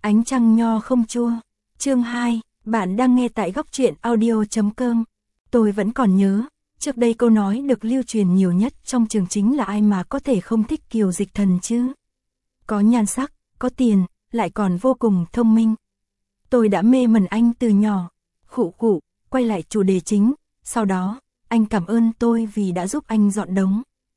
Ánh trăng nho không chua. Chương 2, bạn đang nghe tại góc truyện audio.com. Tôi vẫn còn nhớ, trước đây câu nói được lưu truyền nhiều nhất trong trường chính là ai mà có thể không thích Kiều Dịch Thần chứ. Có nhan sắc, có tiền, lại còn vô cùng thông minh. Tôi đã mê mẩn anh từ nhỏ. Khụ, quay lại chủ đề chính, sau đó, anh cảm ơn tôi vì đã giúp anh dọn đống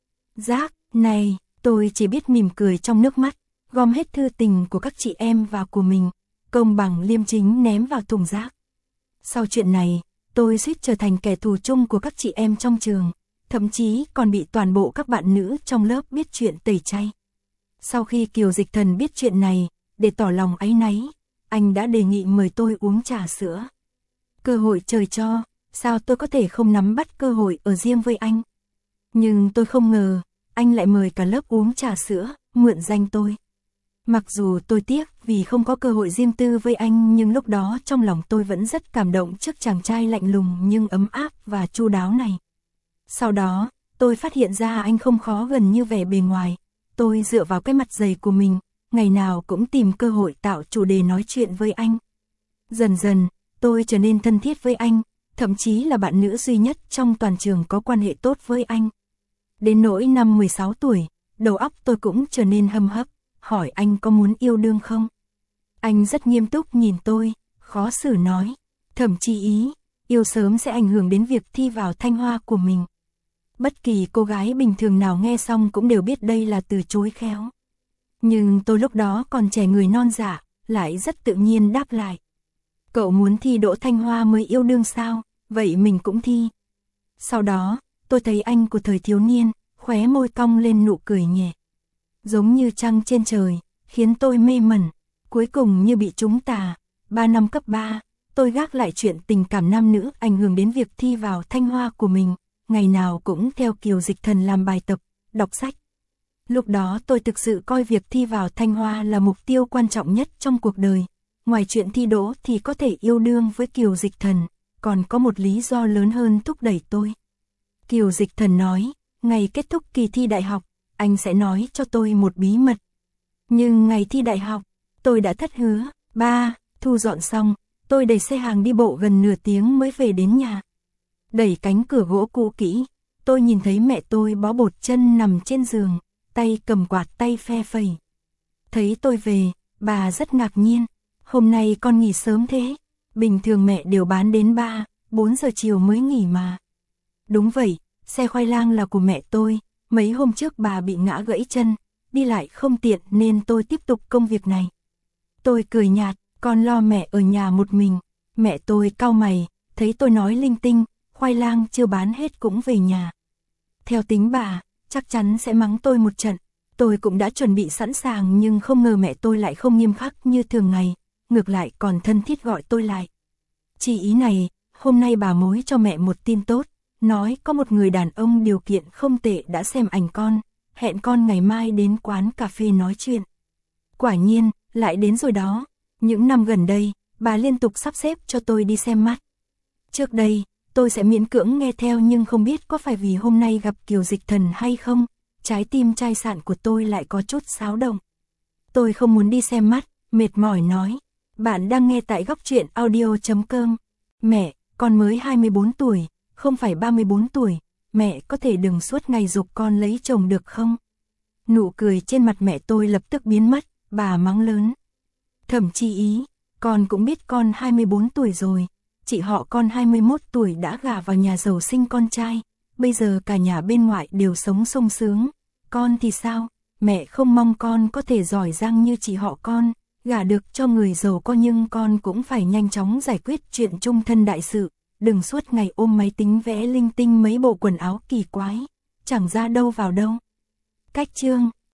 rác này. Tôi chỉ biết mỉm cười trong nước mắt, gom hết thư tình của các chị em vào của mình, công bằng liêm chính ném vào thùng rác. Sau chuyện này, tôi suýt trở thành kẻ thù chung của các chị em trong trường, thậm chí còn bị toàn bộ các bạn nữ trong lớp biết chuyện tẩy chay. Sau khi Kiều Dịch Thần biết chuyện này, để tỏ lòng áy náy, anh đã đề nghị mời tôi uống trà sữa. Cơ hội trời cho, sao tôi có thể không nắm bắt cơ hội ở riêng với anh. Nhưng tôi không ngờ, anh lại mời cả lớp uống trà sữa, mượn danh tôi. Mặc dù tôi tiếc vì không có cơ hội riêng tư với anh, nhưng lúc đó trong lòng tôi vẫn rất cảm động trước chàng trai lạnh lùng nhưng ấm áp và chu đáo này. Sau đó, tôi phát hiện ra anh không khó gần như vẻ bề ngoài. Tôi dựa vào cái mặt dày của mình, ngày nào cũng tìm cơ hội tạo chủ đề nói chuyện với anh. Dần dần, tôi trở nên thân thiết với anh, thậm chí là bạn nữ duy nhất trong toàn trường có quan hệ tốt với anh. Đến nỗi năm 16 tuổi, đầu óc tôi cũng trở nên hâm hấp, hỏi anh có muốn yêu đương không? Anh rất nghiêm túc nhìn tôi, khó xử nói, Thẩm Chi Ý, yêu sớm sẽ ảnh hưởng đến việc thi vào Thanh Hoa của mình. Bất kỳ cô gái bình thường nào nghe xong cũng đều biết đây là từ chối khéo. Nhưng tôi lúc đó còn trẻ người non dạ, lại rất tự nhiên đáp lại. Cậu muốn thi đỗ Thanh Hoa mới yêu đương sao, vậy mình cũng thi. Sau đó, tôi thấy anh của thời thiếu niên, khóe môi cong lên nụ cười nhẹ. Giống như trăng trên trời, khiến tôi mê mẩn. Cuối cùng như bị trúng tà, 3 năm cấp 3, tôi gác lại chuyện tình cảm nam nữ ảnh hưởng đến việc thi vào Thanh Hoa của mình, ngày nào cũng theo Kiều Dịch Thần làm bài tập, đọc sách. Lúc đó tôi thực sự coi việc thi vào Thanh Hoa là mục tiêu quan trọng nhất trong cuộc đời. Ngoài chuyện thi đỗ thì có thể yêu đương với Kiều Dịch Thần, còn có một lý do lớn hơn thúc đẩy tôi. Kiều Dịch Thần nói, ngày kết thúc kỳ thi đại học, anh sẽ nói cho tôi một bí mật. Nhưng ngày thi đại học, tôi đã thất hứa. Thu dọn xong, tôi đẩy xe hàng đi bộ gần nửa tiếng mới về đến nhà. Đẩy cánh cửa gỗ cũ kỹ, tôi nhìn thấy mẹ tôi bó bột chân nằm trên giường, tay cầm quạt tay phe phẩy. Thấy tôi về, bà rất ngạc nhiên. Hôm nay con nghỉ sớm thế, bình thường mẹ đều bán đến 3-4 giờ chiều mới nghỉ mà. Đúng vậy, xe khoai lang là của mẹ tôi, mấy hôm trước bà bị ngã gãy chân, đi lại không tiện nên tôi tiếp tục công việc này. Tôi cười nhạt, con lo mẹ ở nhà một mình. Mẹ tôi cau mày, thấy tôi nói linh tinh, khoai lang chưa bán hết cũng về nhà. Theo tính bà, chắc chắn sẽ mắng tôi một trận. Tôi cũng đã chuẩn bị sẵn sàng nhưng không ngờ mẹ tôi lại không nghiêm khắc như thường ngày, ngược lại còn thân thiết gọi tôi lại. Chị Ý này, hôm nay bà mối cho mẹ một tin tốt, nói có một người đàn ông điều kiện không tệ đã xem ảnh con, hẹn con ngày mai đến quán cà phê nói chuyện. Quả nhiên, lại đến rồi đó. Những năm gần đây, bà liên tục sắp xếp cho tôi đi xem mắt. Trước đây, tôi sẽ miễn cưỡng nghe theo nhưng không biết có phải vì hôm nay gặp Kiều Dịch Thần hay không, trái tim chai sạn của tôi lại có chút xáo động. Tôi không muốn đi xem mắt, mệt mỏi nói. Bạn đang nghe tại góc truyện audio.com. Mẹ, con mới 24 tuổi, không phải 34 tuổi, mẹ có thể đừng suốt ngày giục con lấy chồng được không? Nụ cười trên mặt mẹ tôi lập tức biến mất, bà mắng lớn. Thẩm Chi Ý, con cũng biết con 24 tuổi rồi, chị họ con 21 tuổi đã gả vào nhà giàu sinh con trai, bây giờ cả nhà bên ngoại đều sống sung sướng. Con thì sao? Mẹ không mong con có thể giỏi giang như chị họ con, gả được cho người giàu có, nhưng con cũng phải nhanh chóng giải quyết chuyện chung thân đại sự, đừng suốt ngày ôm máy tính vẽ linh tinh mấy bộ quần áo kỳ quái, chẳng ra đâu vào đâu. Cách chương,